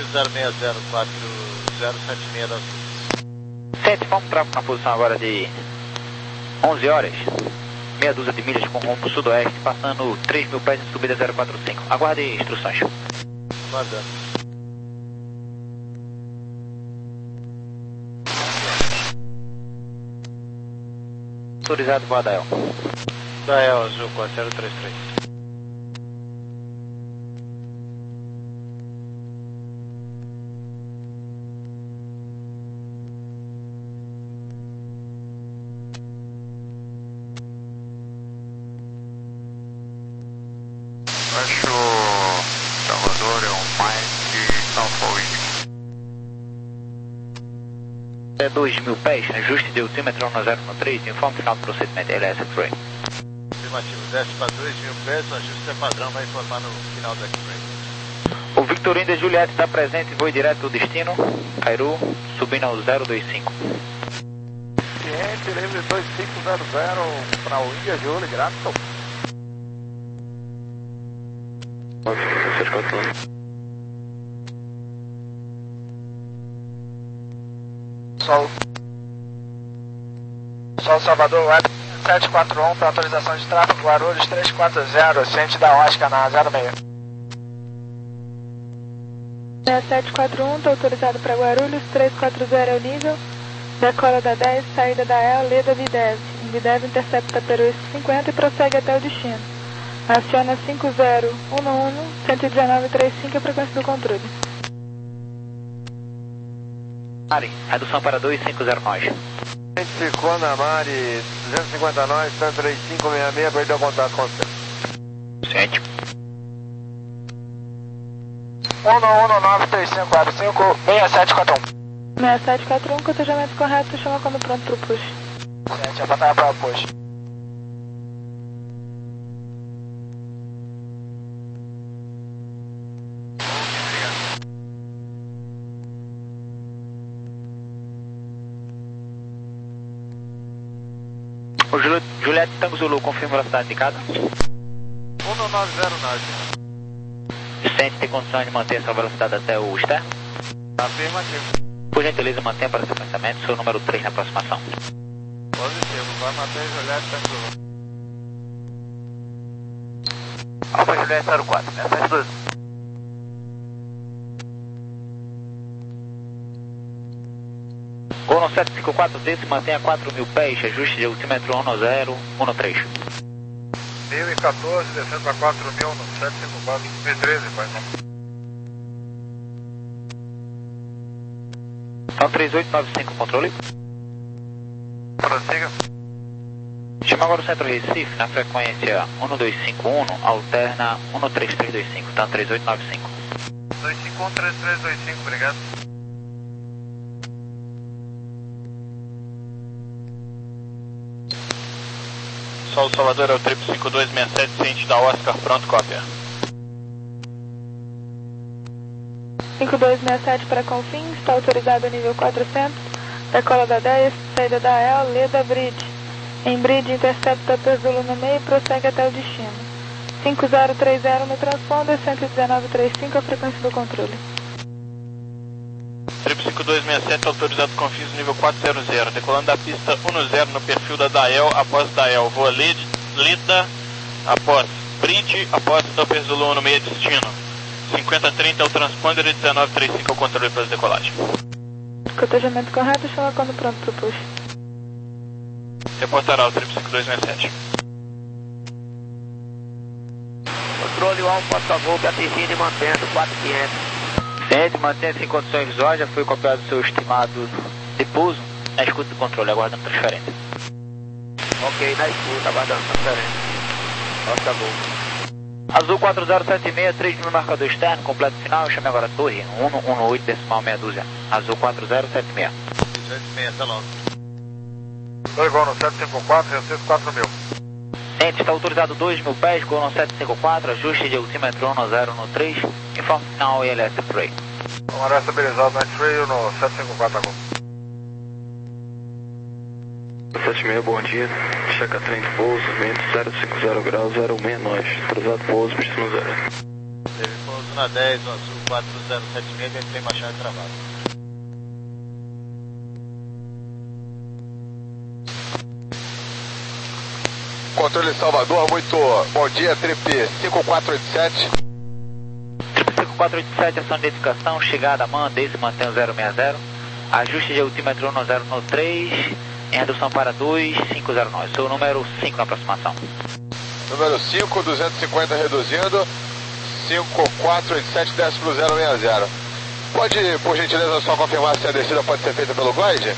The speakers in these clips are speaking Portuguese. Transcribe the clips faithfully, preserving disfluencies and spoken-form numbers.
zero seis zero quatro zero sete seis da Sul. Sente, vamos para uma posição agora de onze horas, meia dúzia de milhas com rumo pro sudoeste, passando três mil pés em subida zero quatro cinco. Aguarde instruções. Guardando. Autorizado para Dael. Dael, Azul quatro zero três três. Baixo Salvador, é um Mike Alfa É dois mil pés, ajuste de altímetro um zero um três, informe final do procedimento L S X-Ray. Afirmativo, desce para dois mil pés, o ajuste é padrão, vai informar no final do X-Ray. O Victorino de Juliette está presente, voo direto do destino, Cairu, subindo ao zero dois cinco. Ciente, livre dois cinco zero zero para o Índia, Júlio, grato. Sol. Sol Salvador, web sete quatro um para autorização de tráfego, Guarulhos três quatro zero, ciente da Oscar na zero seis. É sete quatro um, está autorizado para Guarulhos, três quatro zero é o nível, decola da dez, saída da E L, Leda Videv. Videv intercepta Peru cinquenta e prossegue até o destino. Aciona cinco zero um um, um um nove três cinco, a frequência do controle. Mari, redução para dois cinco zero nós. Ficou na Mari, duzentos e cinquenta nós, três cinco seis seis, perdeu o contato com você. Ciente. um um nove três cinco quatro cinco, seis sete quatro um. seis sete quatro um, cotejamento correto, chama quando pronto para o push. Ciente, a batalha para o push. O Jul Juliette Tango Zulu, confirma a velocidade indicada. um nove zero nove. Vicente, tem condição de manter essa velocidade até o externo? Afirmativo. Por gentileza, mantenha para sequenciamento, seu número três na aproximação. Positivo, vai manter Juliette Tango Zulu. Alfa Juliette zero quatro, seis sete dois. Gol sete cinco quatro D, se mantenha quatro mil pés, ajuste de altímetro um zero um três. mil e quatorze, descendo para quatro mil no sete cinco quatro, mil e treze, pai. Então três oito nove cinco, controle. Prossiga. Chama agora o centro Recife, na frequência um dois cinco um, alterna um três três dois cinco, então três oito nove cinco. dois cinco um, três três dois cinco, obrigado. Sol Salvador é o triplo cinco dois seis sete, ciente da Oscar, pronto, cópia. cinco dois seis sete para Confins, está autorizado a nível quatrocentos, decola da dez, saída da E L, Leda Bridge. Em Bridge, intercepta Zulu no meio e prossegue até o destino. cinco zero três zero no transponder, cento e dezenove trinta e cinco, a frequência do controle. Triplo cinco dois seis sete, autorizado Confins nível quatrocentos, decolando da pista um zero no perfil da Dael, após Dael, voa Lida, após Bridge, após Doppler Zulu no meio destino. cinquenta trinta é o transponder e dezenove trinta e cinco é o controle para decolagem. Cotejamento correto, chama quando pronto para o push. Reportará o triplo cinco dois seis sete. Controle Alfa, por favor, atingindo e mantendo quatro mil e quinhentos. Ciente, mantenha-se em condições visuais, já foi copiado o seu estimado de pouso. Na escuta do controle, aguardando transferência. Ok, na escuta, aguardando transferência. Oscar Gol. Azul quatro zero sete seis, três mil marcador externo, completo final, chame agora a torre, um um oito decimal meia dúzia. Azul quatro zero sete seis. sete seis, até logo. Dois igual no sete cinco quatro, eu quatro mil. Ciente, está autorizado dois mil pés, gol no sete cinco quatro, ajuste de altímetro um zero um três, informe final I L S X-Ray. Vamos lá, estabilizado no X-Ray no sete cinco quatro agora. sete seis, bom dia. Checa trem de pouso, vento zero cinco zero graus, zero seis nós. Autorizado pouso, destino zero. Teve pouso Duna dez, no azul quatro zero sete seis, a gente tem baixada travada. Controle Salvador, muito bom dia, Trip cinco quatro oito sete. Trip cinco quatro oito sete, ação de identificação, chegada, manda, esse mantém o zero seis zero. Ajuste de altímetro no zero no três, em redução para dois cinco zero nove. Seu número cinco na aproximação. Número cinco, duzentos e cinquenta reduzindo, cinco quatro oito sete desce para o zero seis zero. Pode, por gentileza, só confirmar se a descida pode ser feita pelo glide?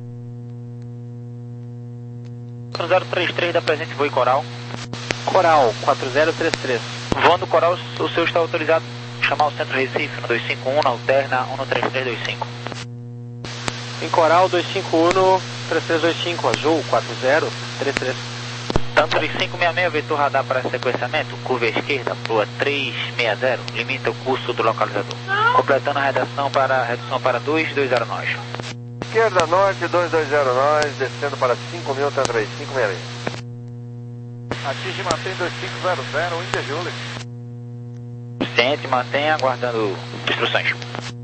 quatro zero três três da presente voo Coral. Coral, quatro zero três três. Voando Coral, o seu está autorizado a chamar o Centro Recife no dois cinco um, na alterna um três três dois cinco. Em Coral, dois cinco um, três três dois cinco, Azul, quatro zero três três. Tanto de cinco seis seis, vetor radar para sequenciamento, curva esquerda, Proa três seis zero, limita o curso do localizador. Completando a redação para, redução para dois dois zero nove. Esquerda norte, dois dois zero nove, descendo para cinco mil, três cinco seis seis. Atinge e mantém dois cinco zero zero, India Juliet. Ciente, mantenha, aguardando instruções.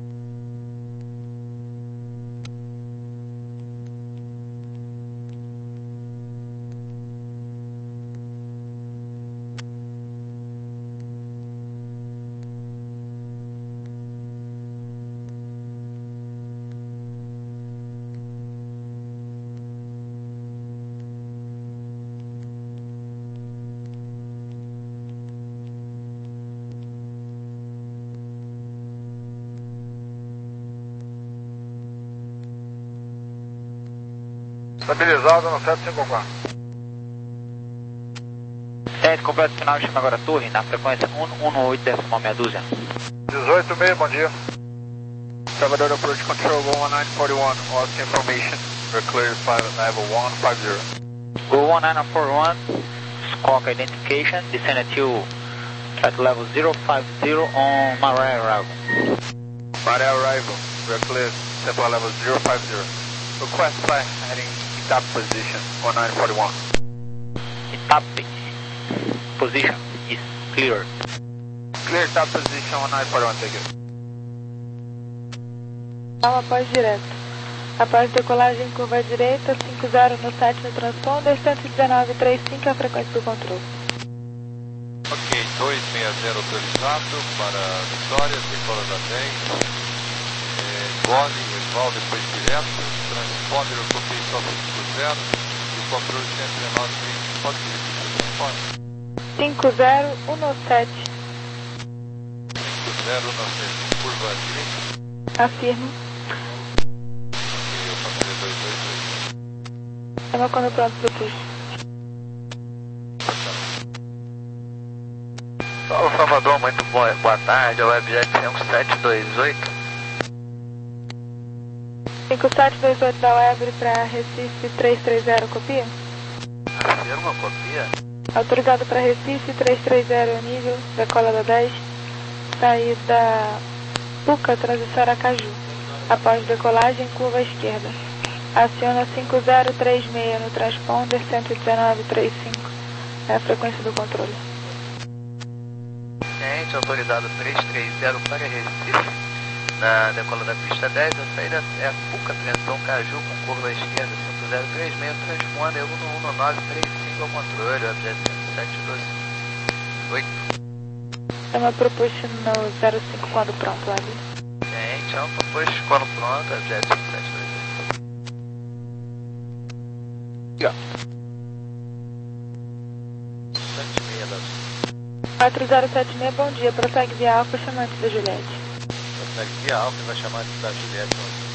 Estabilizado no sete cinco quatro. sete, completo final, chama agora a torre, na frequência um um oito, décima meia dúzia. dezoito e meio, bom dia. Salvador Approach Control, Go one nine four one, Austin information, we're clear five level one five zero. Go one nine four one, Squawk identification, descend to track level zero five zero on Marais arrival. Marais arrival, we're clear, sample level zero five zero. Request flight heading top position, one nine four one. Top position is clear. Clear top position, one nine four one, take it. Após direto. Após decolagem curva direita, cinco zero no sete no transponder, cento e dezenove trinta e cinco é a frequência do controle. Ok, dois seis zero autorizado para Vitória, decola da dez. É, gole, eval depois direto, transponder eu coloquei só cinco zero e o controle cento e dezenove pode repetir o transponder. cinco zero um no sete. cinco zero um no sete, curva direita. Afirmo. Ok, eu passei dois dois dois. Chama quando pronto pro push. Paulo Salvador, muito boa, boa tarde, é o Webjet cinco sete dois oito. cinco sete dois oito da Web para Recife três três zero, copia? Afirma, copia. Autorizado para Recife três três zero, nível, decola da dez, saída Puca, transição Aracaju. Após decolagem, curva esquerda. Aciona cinco zero três seis no transponder, cento e dezenove trinta e cinco. É a frequência do controle. Ciente, autorizado três três zero para Recife. Na decola da pista dez, a saída é a Puca, transição Caju com curva esquerda, cinco zero três seis, transponder um um nove três cinco ao controle, objeto cinco sete dois oito. Chama pro push no zero cinco quando pronto, Web. Ciente, alto push quando pronto, objeto cinco sete dois oito. sete seis da quatro zero sete seis, bom dia, prossegue via Alfa, chamante da Juliette. Prossegue via Alfa e vai chamar da Juliette.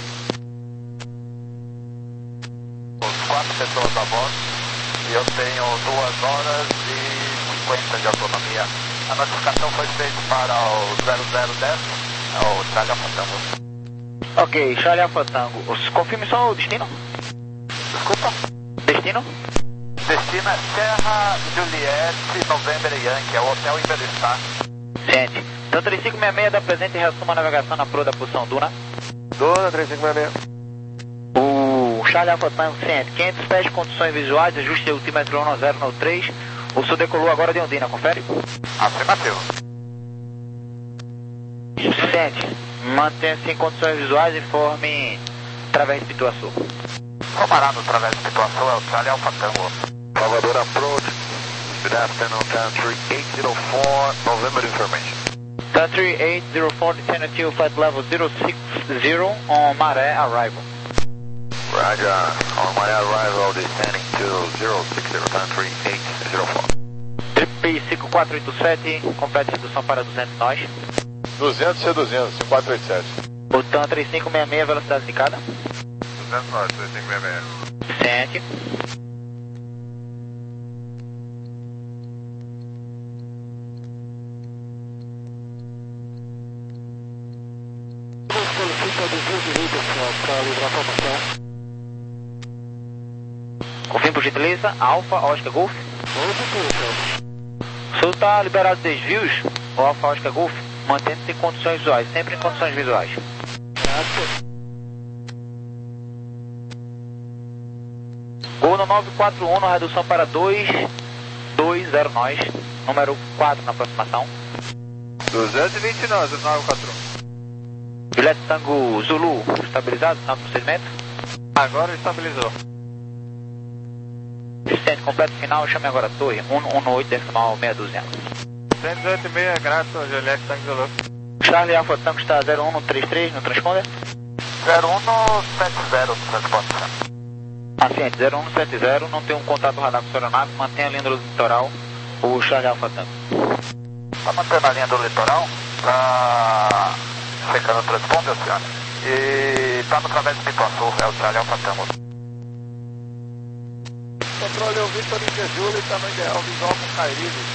Os quatro pessoas a bordo e eu tenho duas horas e cinquenta de autonomia. A notificação foi feita para o zero zero dez, o Charlie Alfa Tango. Ok, Charlie Alfa Tango. Os- Confirme só o destino. Desculpa? Destino? Destino é Serra Juliette November Yankee, é o hotel em Beliçá. Ciente. Então três cinco seis seis da presente reassuma a navegação na proa da posição Duna. Duna, três cinco seis seis. O Charlie Alfa Tango ciente. quinhentos pés de condições visuais, ajuste de altímetro um zero no três. O senhor decolou agora de Ondina, confere? Afirmativo. Suficiente. Mantenha-se em condições visuais e informe através de Pituaçu. Comparado através de Pituaçu, é o Charlie Alpha Tango. Salvador approach. Good afternoon, country eight zero four, November information. Country eight zero four, descend to flight level zero six zero on Maré arrival. Roger, on my arrival descending to zero six zero, country eight zero four. Trip cinco quatro oito sete, completa redução para duzentos nós. duzentos reduzindo, cinco quatro oito sete. Botão três cinco seis seis, velocidade indicada. duzentos nós, três cinco seis seis. Suficiente. Confirme por gentileza, Alfa, Oscar Golf. O senhor está liberado de desvios, o Alfa, Oscar Golf, mantendo-se em condições visuais, sempre em condições visuais. Gol no nove quatro um, redução para dois dois zero nós, número quatro na aproximação. duzentos e vinte nós, nove quatro um. Juliette Tango Zulu, estabilizado no procedimento. Agora estabilizou. Assistente completo final, chame agora a torre, cento e dezoito decimal meia dúzia. cento e dezoito e meio, graças, Juliette Tango Zulu. Charlie Alpha Tango está zero um três três no transponder. zero um sete zero, transponder. Paciente, zero um sete zero, não tem um contato radar com a sua aeronave, mantenha a linha do litoral, o Charlie Alpha Tango. Está mantendo a linha do litoral, está checando o transponder, Oceano. E está no través de Pituaçu, é o Charlie Alpha Tango. Controle o Victor India Júlia, está no ideal visual com Cairibe.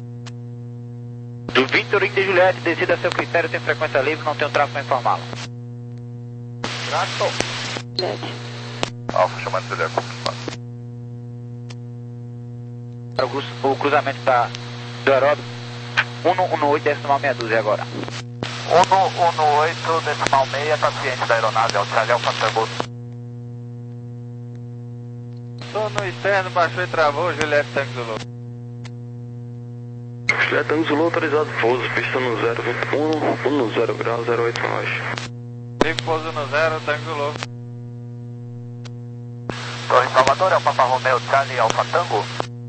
Do Victor India Juliette, decida a seu critério, tem frequência livre, não tem um tráfego a informá-lo. Grato. Alfa chamando de confirmado. O, cruz, o cruzamento da, do aeródromo, cento e dezoito decimal meia dúzia agora. cento e dezoito decimal meia, está ciente da aeronave, é o Charlie Alpha Tango. Sono externo, baixou e travou, Juliette Tango Zulu. Juliette Tango Zulu autorizado pouso, pista no zero vinte e um, um no zero grau, zero oito nós. Cinco pouso no zero, Tango Zulu. Torre Salvador, é o Papa Romeo Charlie Alpha Tango.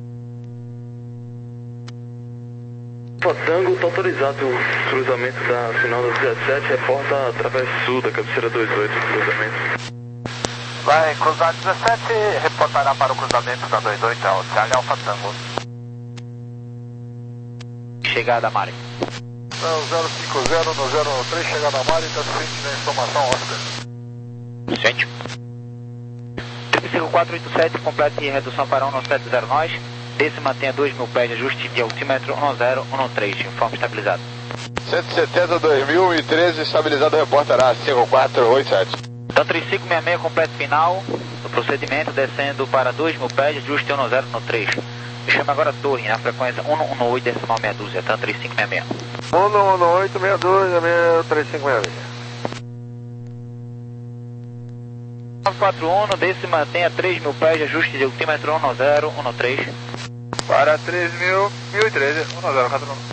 Alpha Tango está autorizado o cruzamento da final da dezessete, reporta através sul da cabeceira vinte e oito, cruzamento. Vai cruzar dezessete, reportará para o cruzamento da vinte e oito, é o Charlie Alpha Tango. Chegada, Mari. Não, zero cinco zero no zero três, chegada a Mari, está ciente da informação, Oscar. Ciente. cinco quatro oito sete, complete redução para cento e setenta nós. Desse mantenha dois mil pés de ajuste de altímetro cento e treze, informe estabilizado. cento e setenta, dois mil e treze, estabilizado, reportará cinco quatro oito sete. Então três cinco seis seis, completo final do procedimento, descendo para dois mil pés de ajuste cento e treze. Chama agora a torre, na frequência cento e dezoito decimal meia dúzia, então três cinco seis seis. cento e dezoito, meia dúzia, três cinco seis seis. nove quatro um, desse mantenha três mil pés de ajuste de altímetro cento e treze. Para três mil, mil e treze, um zero quatro um.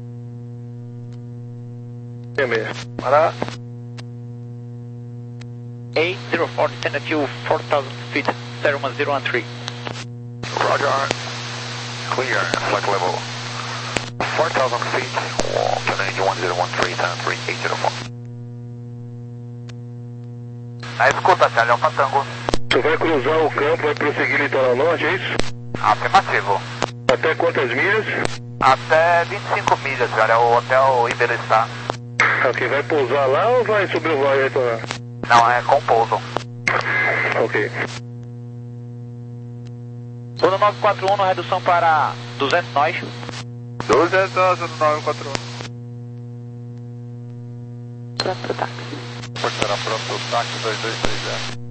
Para eight zero four, descend to four thousand feet, zero one zero one three. Roger. Clear, flight level four thousand feet, Canadian one zero one three, country eight zero four. Na escuta, Charlie Alpha Tango. Você vai cruzar o campo, vai prosseguir litoral norte, é isso? Afirmativo. Até quantas milhas? Até vinte e cinco milhas, cara, é o hotel Iberistá. Ok, vai pousar lá ou vai sobrevoar e retornar? Não, é com pouso. Ok. Zona nove quatro um, redução para duzentos nós. duzentos nós, nove quatro um. Pronto pro táxi. Portará pronto o táxi dois dois três zero.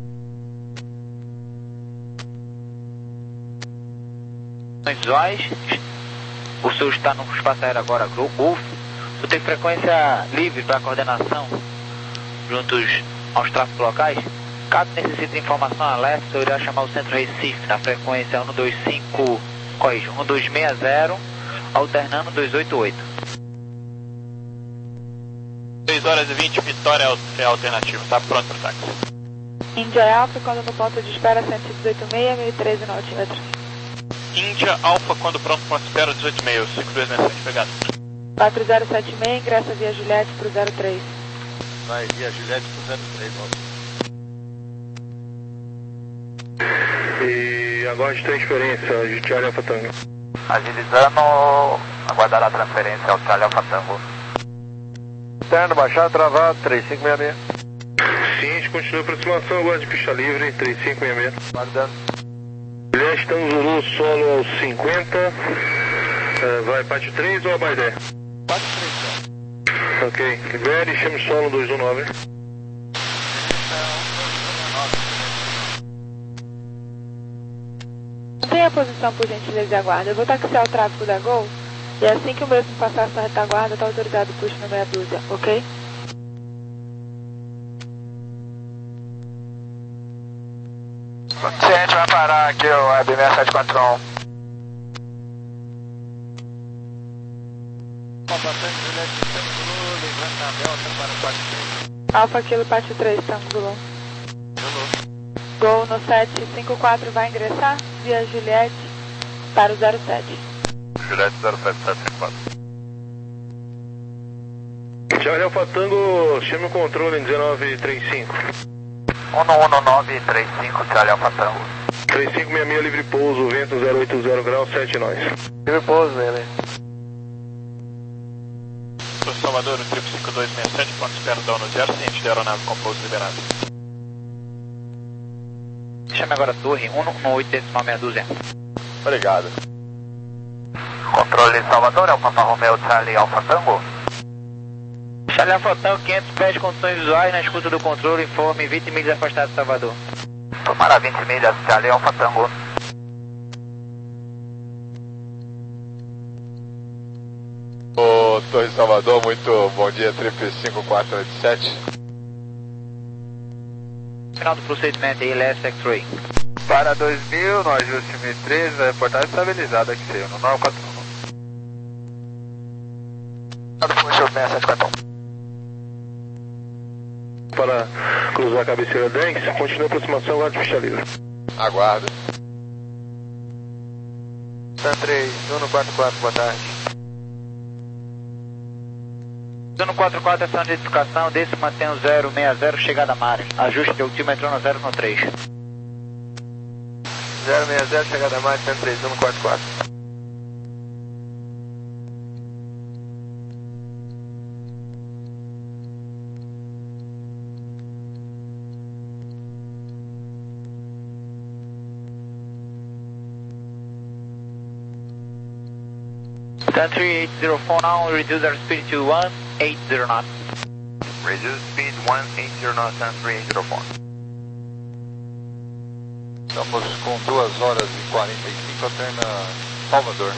Visuais, o senhor está no espaço aéreo agora, Golf. O senhor tem frequência livre para coordenação juntos aos tráficos locais. Caso necessite de informação alerta, o senhor irá chamar o centro Recife na frequência um dois cinco, corrija, um dois seis zero, alternando dois oito oito. três horas e vinte, Vitória é alternativo, tá pronto pro táxi. Índia Alfa, quando no ponto de espera cento e dezoito vírgula seis, mil e treze nautímetros. Índia Alfa, quando pronto, ponto de espera dezoito vírgula seis, cinco dois seis sete, pegado. quatro zero sete seis, ingressa via Juliette pro zero três. Vai via Juliette pro zero três, ó. E aguarde transferência de Charlie Alfa Tango. Agilizando, aguardar a transferência ao Charlie Alfa Tango. Interno, baixado, travado, três cinco seis seis. Ciente, continua a aproximação, aguarde pista livre, três cinco seis seis. Guardando. Juliette Tango Zulu, solo aos cinquenta. Uh, vai pátio três ou Abaidé? Pátio três, já. Ok, libere, chame solo dois um nove. Mantenha a posição por gentileza e aguarda. Eu vou taxiar o tráfego da Gol e assim que o mesmo passar essa retaguarda, está autorizado o push no meia dúzia, ok? Ciente, vai parar aqui o A B seis sete quatro um. Combatente Juliette Tango, levanta a delta para o quatro três. Alfa Kilo Pátio três, Tango Zulu. Gol no sete cinco quatro vai ingressar via Juliette para o zero sete. Juliette zero sete sete cinco quatro. Charlie Alfa Tango, chame o controle em dezenove trinta e cinco. um um nove três cinco, Charlie Alfa Tango. três cinco seis seis, livre pouso, vento zero oito zero graus, sete nós. Livre pouso, né? Pro Salvador, o triplo cinco dois seis sete, ponto de espera down no zero, ciente de aeronave com pouso liberado. Chame agora a torre, um um oito decimal meia dúzia. Obrigado. Controle Salvador, é o Papa Romeo Charlie Alfa Tango. Charlie Alfa Tango, quinhentos pés de condições visuais na escuta do controle, informe vinte milhas afastado de Salvador. Tomara vinte milhas, Charlie Alfa Tango. Ô, Torre Salvador, muito bom dia, triplo cinco quatro oito sete. Final do procedimento, I L S X-Ray. Para dois mil, no ajuste mil e treze, a reportagem estabilizada aqui, no nove quatro um. seis sete quatro um. Para cruzar a cabeceira dez, continua a aproximação, aguarde pista livre. Aguardo. San três, um quatro quatro, boa tarde. Zona quatro quatro, ação de identificação, desse mantém o zero seis zero, chegada a Mares. Ajuste de altímetro no zero no três. zero seis zero, chegada a Mares, San três, um quatro quatro. Country eight zero four now, reduce our speed to one eight zero knots. Reduce speed one eight zero knots and three eight zero four. Estamos com duas horas e quarenta e cinco até na Salvador.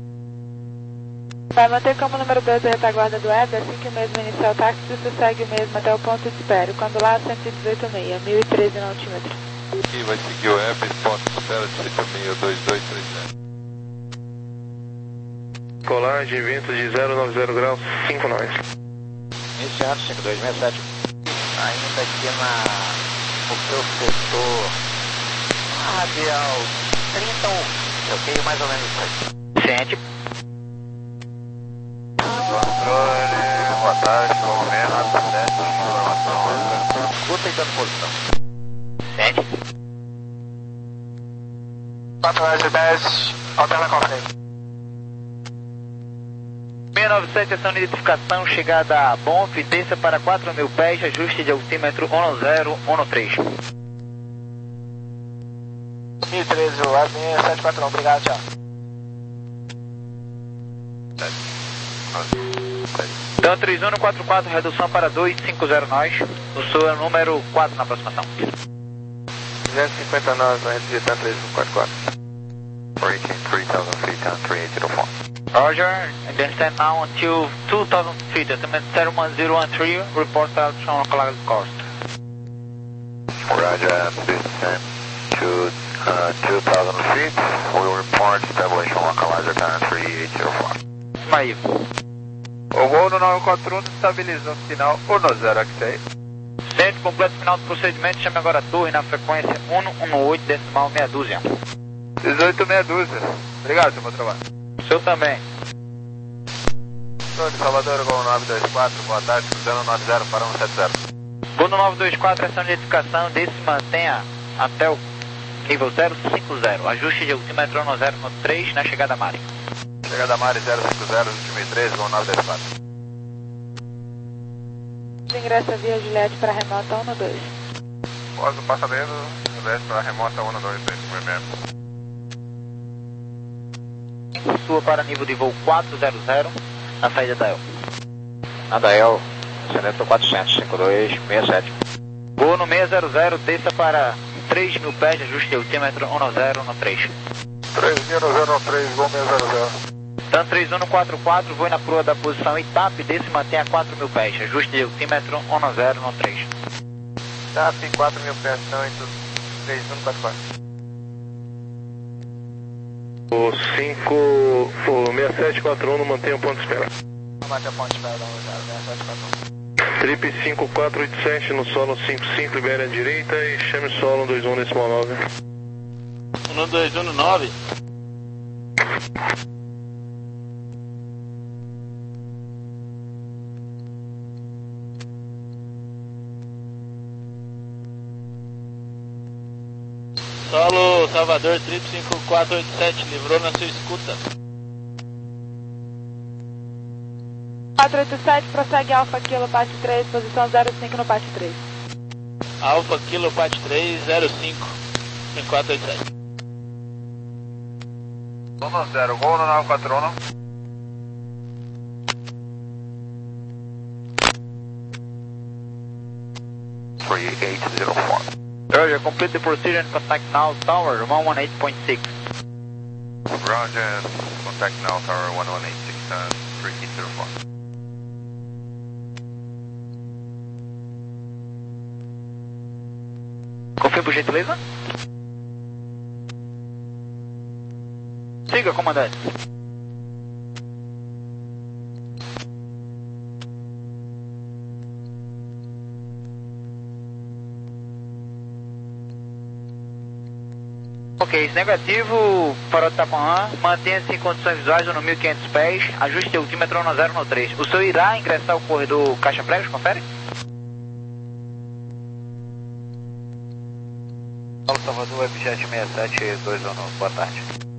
Vai manter como número dois a retaguarda do Web, assim que o mesmo iniciar o táxi, você segue o mesmo até o ponto de espera. Quando lá, cento e dezoito vírgula seis, mil e treze nautímetros. E vai seguir o web, ponto de espera dezoito seis dois dois três zero. Colagem, vento de zero nove zero graus, cinco nós. Iniciando cinco dois seis sete. Ainda aqui na, o seu setor radial trinta e um, ok? Mais ou menos isso aí. Ciente. Controle, boa tarde, momento, sete, informação. Escuta e dando posição. Ciente. quatro horas e dez, alterna com frente. seis nove sete, ação de identificação, chegada a Bonf, desça para quatro mil pés, ajuste de altímetro um zero um três. mil e treze, o A B sete quatro um, obrigado, tchau. Então, três um quatro quatro, redução para dois cinco zero nós, o seu número quatro na aproximação. duzentos e cinquenta nós, vai reduzir San três um quatro quatro. Reaching three thousand feet and three eight zero four. Roger, and then stand now until two thousand feet, altimeter zero one zero one three, report out on localized coast. Roger, descend to uh, two thousand feet. We'll report establishing localizer time three eight zero four. Ismail. O voo no nove quatro um estabilizou final um zero, ok. Centro completo final do procedimento, chame agora a torre na frequência cento e dezoito, decimal meia dúzia. dezoito meia dúzia. Obrigado, seu bom trabalho. O seu também. Torre de Salvador, Gol nove dois quatro, boa tarde, cruzando nove zero para um sete zero. Gol nove dois quatro, ação de edificação, desce e mantenha até o nível zero cinco zero. Ajuste de altímetro um zero no três na chegada Mari. Chegada Mari zero cinco zero, último três, Gol nove dois quatro. Ingressa via Juliette para remota um dois. Pós do passageiro, Juliette para remota um dois três, movimento. Sua para nível de voo quatro zero zero, na saída da E L. Na da E L, Seneto quatrocentos, cinco dois seis sete. Voo no seis zero zero, desça para três mil pés, ajuste de altímetro um zero no três. três mil no três, Gol seis zero zero. TAM três um quatro quatro, voe na proa da posição Itap, desce e mantenha quatro mil pés, ajuste de altímetro um zero no três. Itap, quatro mil pés, três um quatro quatro. O cinco, o seis sete quatro um não mantém o ponto de espera. Vamos manter o ponto de espera, um zero, seis sete quatro um. Trip cinco quatro oito sete no solo cinco cinco, libere à direita e chame solo um dois um decimal nove. um dois um nove. Solo Salvador, Trip cinco quatro oito sete, livrou na sua escuta. quatro oito sete, prossegue Alfa Kilo Pat três, posição zero cinco no Pat três. Alfa Kilo Pat três, zero cinco, cinco quatro oito sete. um zero, Gol no nove quatro um. three eight zero four. Roger, complete the procedure and contact now tower one one eight point six. Roger, contact now tower one one eight six, uh, three eight zero four. Confirma por gentileza? Siga, comandante. Ok, negativo para o Tapanã, mantenha-se em condições visuais no mil e quinhentos pés, ajuste o altímetro um zero no três. O senhor irá ingressar o corredor Caixa Pregos, confere? Paulo Salvador, Webjet seis sete dois um, boa tarde.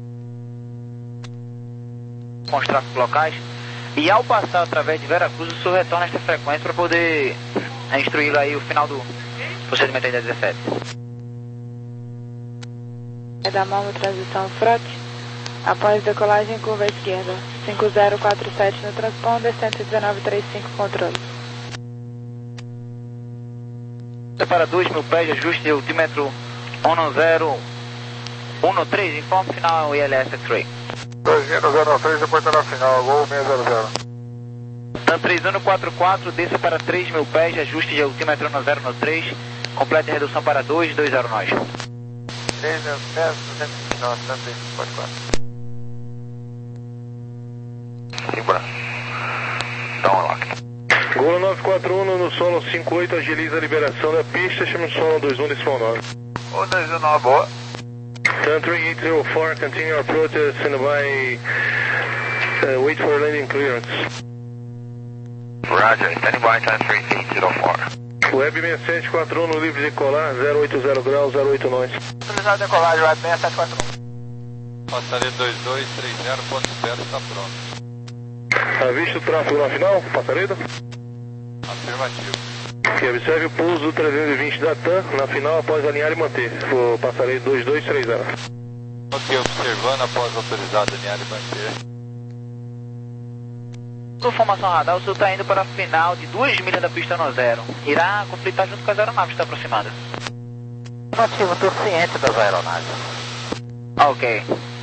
Com os tráficos locais, e ao passar através de Veracruz, o senhor retorna esta frequência para poder instruí-lo aí o final do procedimento aí da dezessete. É da mão transição frote. Após decolagem, curva à esquerda. cinco zero quatro sete no transponder, cento e dezenove trinta e cinco controle. Para dois mil pés, ajuste de altímetro um zero um três, informe final I L S X-Ray. dois zero zero três, depois terá final, Gol seis zero zero. TAM três um quatro quatro, desça para três mil pés, ajuste de altímetro um zero no três, completa redução para dois dois zero nós. três mil pés, duzentos e vinte e nove, TAM três um quatro quatro. Simbra. Downlock. Gol nove quatro um no solo cinco oito, agiliza a liberação da pista, chame solo um dois um decimal nove. um dois um nove, boa. TAM three eight zero four, continue our approach, stand by, uh, wait for landing clearance. Roger, standing by, TAM three eight zero four. Web seis sete quatro um no livre de decolar, zero oito zero graus, zero oito nós. Utilizar decolagem, Web seis sete quatro um. Passaria dois dois três zero, ponto zero, está pronto. Tá visto o tráfego na final, Passareda? Afirmativo. Que observe o pouso do trezentos e vinte da TAM na final após alinhar e manter. For Passareda dois dois três zero. Ok, observando após autorizado alinhar e manter. Sua formação radar, o senhor está indo para a final de duas milhas da pista no zero. Irá conflitar junto com as aeronaves que estão aproximadas. Ativo, estou ciente das aeronaves. Ah, ok.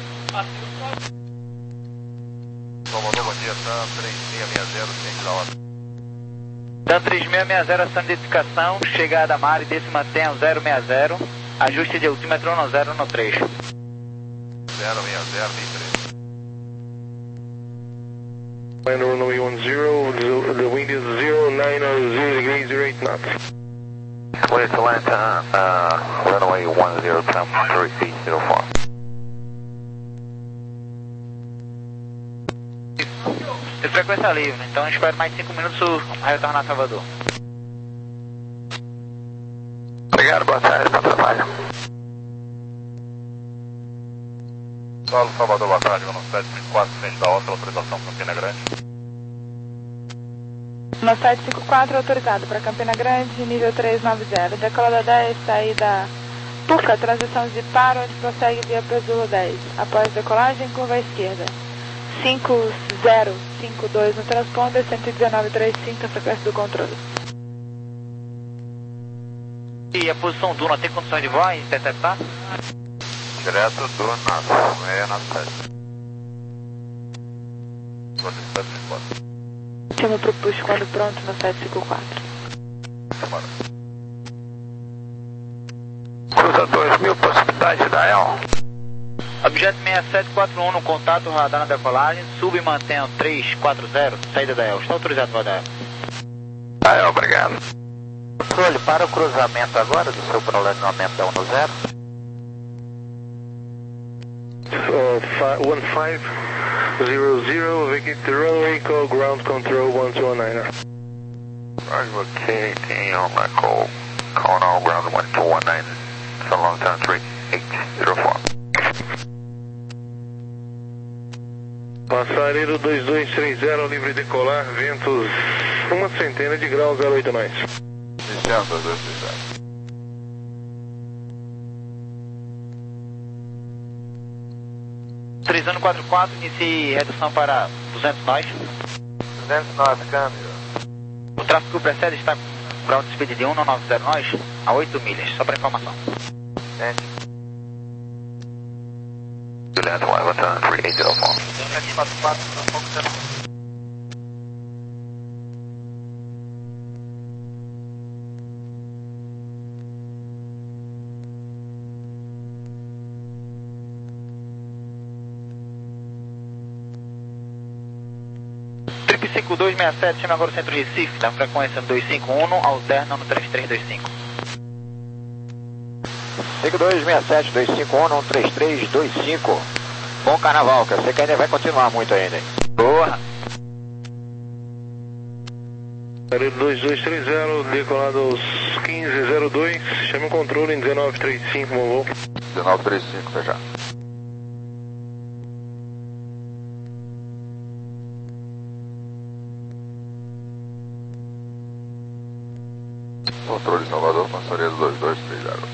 Salvador, bom dia, TAM três seis seis zero, ciente da hora. TAM três seis seis zero, ação de identificação, chegada a Mari, desce e mantém o zero seis zero, ajuste de altímetro um zero no três. zero seis zero, três três. Land runway one zero, the, the wind is zero nine zero degrees, zero eight knots. Clear to land, uh, uh, runway one zero, climb three feet, zero four. De frequência livre, então espero mais cinco minutos para retornar a Salvador. Obrigado, boa tarde, bom trabalho. Solo Salvador, boa tarde, no sete cinco quatro, frente da outra, autorização Campina Grande. No sete cinco quatro, autorizado para Campina Grande, nível trezentos e noventa. Decola da dez, saída Puca, transição de paro, onde prossegue via Pesulo dez. Após decolagem, curva à esquerda. cinco zero cinco dois no transponder, cento e dezenove vírgula trinta e cinco, a frequência do controle. E a posição do Duna tem condições de voar e interceptar? Direto do NATO, seiscentos e noventa e sete. sete cinco quatro. Chama para o push quando pronto no sete cinco quatro. Bora. Cruza dois mil, possibilidade da E L. Objeto seis sete quatro um no contato, radar na decolagem, sub e mantenha trezentos e quarenta, saída da E L. Está autorizado para dar E L. Da E L, obrigado. Controle, para o cruzamento agora do seu planejamento da um no zero. Uh, one five zero zero, vacate the runway, call ground control one two one nine. Vacating on my call, calling all ground one two one nine, so long time three eight zero four. Passareiro dois dois três zero, livre decolar, ventos uma centena de graus, zero oito nós. Iniciando dois dois três zero. três zero quatro quatro, inicie redução para duzentos nós. duzentos nós, câmbio. O tráfego que precede está com ground speed de um nove zero nós a oito milhas, só para informação. Sente. Juliet, Wyvern, three eight zero four. sete quatro quatro, um pouco zero. cinco dois seis sete, chama agora o centro de Recife, da frequência dois cinco um, alterna no três três dois cinco. cinco dois seis sete, dois cinco um, três três dois cinco. Bom carnaval, que eu sei que ainda vai continuar muito ainda, hein? Boa! Passareiro dois dois três zero, decolado aos quinze zero dois, chame o controle em dezenove trinta e cinco, meu voo. dezenove trinta e cinco, fechar. Controle Salvador, passareiro dois dois três zero.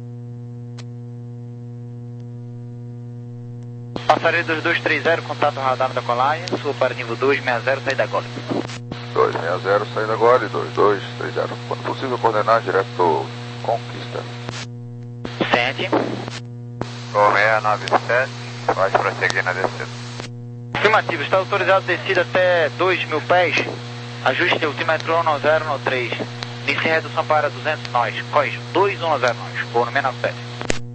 Passareiro dois dois três zero, contato radar da colagem, sua para nível dois seis zero, saída agora. dois seis zero, saída agora e dois dois três zero. Quando possível, coordenar direto do Conquista. Sente. Gol seiscentos e noventa e sete, pode prosseguir na descida. Afirmativo, está autorizado descida até dois mil pés, ajuste de altímetro um zero no três. Inicie redução para duzentos nós, corrija, dois um zero nós, voo no seis nove sete.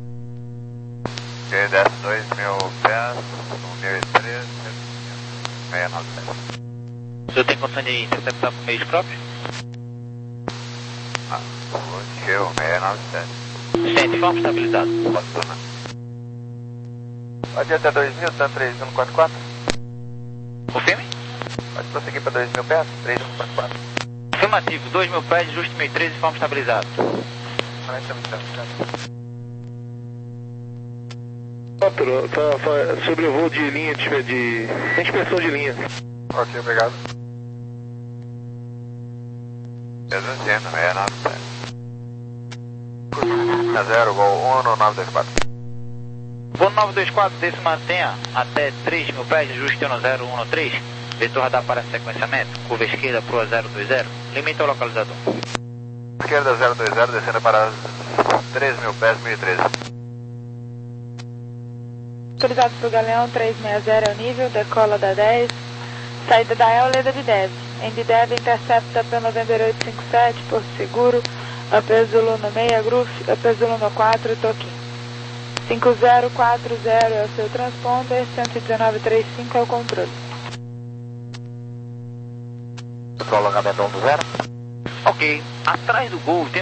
Ok, desce dois mil pés, um mil e treze, seiscentos e noventa e sete. O senhor tem condição de interceptar por meios próprios? Ah, ok, seiscentos e noventa e sete. Sente, forma estabilizado. Pode tornar. Pode ir até dois mil, tá três um quatro quatro. Confirme? Pode prosseguir para dois mil pés, três um quatro quatro. Afirmativo, dois mil pés, ajuste mil e treze, forma estabilizado. Quatro, tá, tá sobre o voo de linha, de, de inspeção de linha. Ok, obrigado. Reduzindo, seiscentos e noventa e sete. A zero, gol um no nove dois quatro. Voo nove dois quatro, desse mantenha até três mil pés, ajuste no zero um no três. Vetor radar para sequenciamento, curva esquerda para o zero dois zero, limita o localizador. Esquerda zero dois zero, descendo para três mil pés, mil e treze. Autorizado para o Galeão três seis zero é o nível, decola da dez, saída da E L, leda de Dev. Em de Dev, intercepta P November oito cinco sete, Porto Seguro, A P Zulu no meia, Groove, A P Zulu no quatro, Toquim. cinco zero quatro zero é o seu transponder, cento e dezenove vírgula trinta e cinco é o controle. prolongamento um do zero. Ok, atrás do Gol tem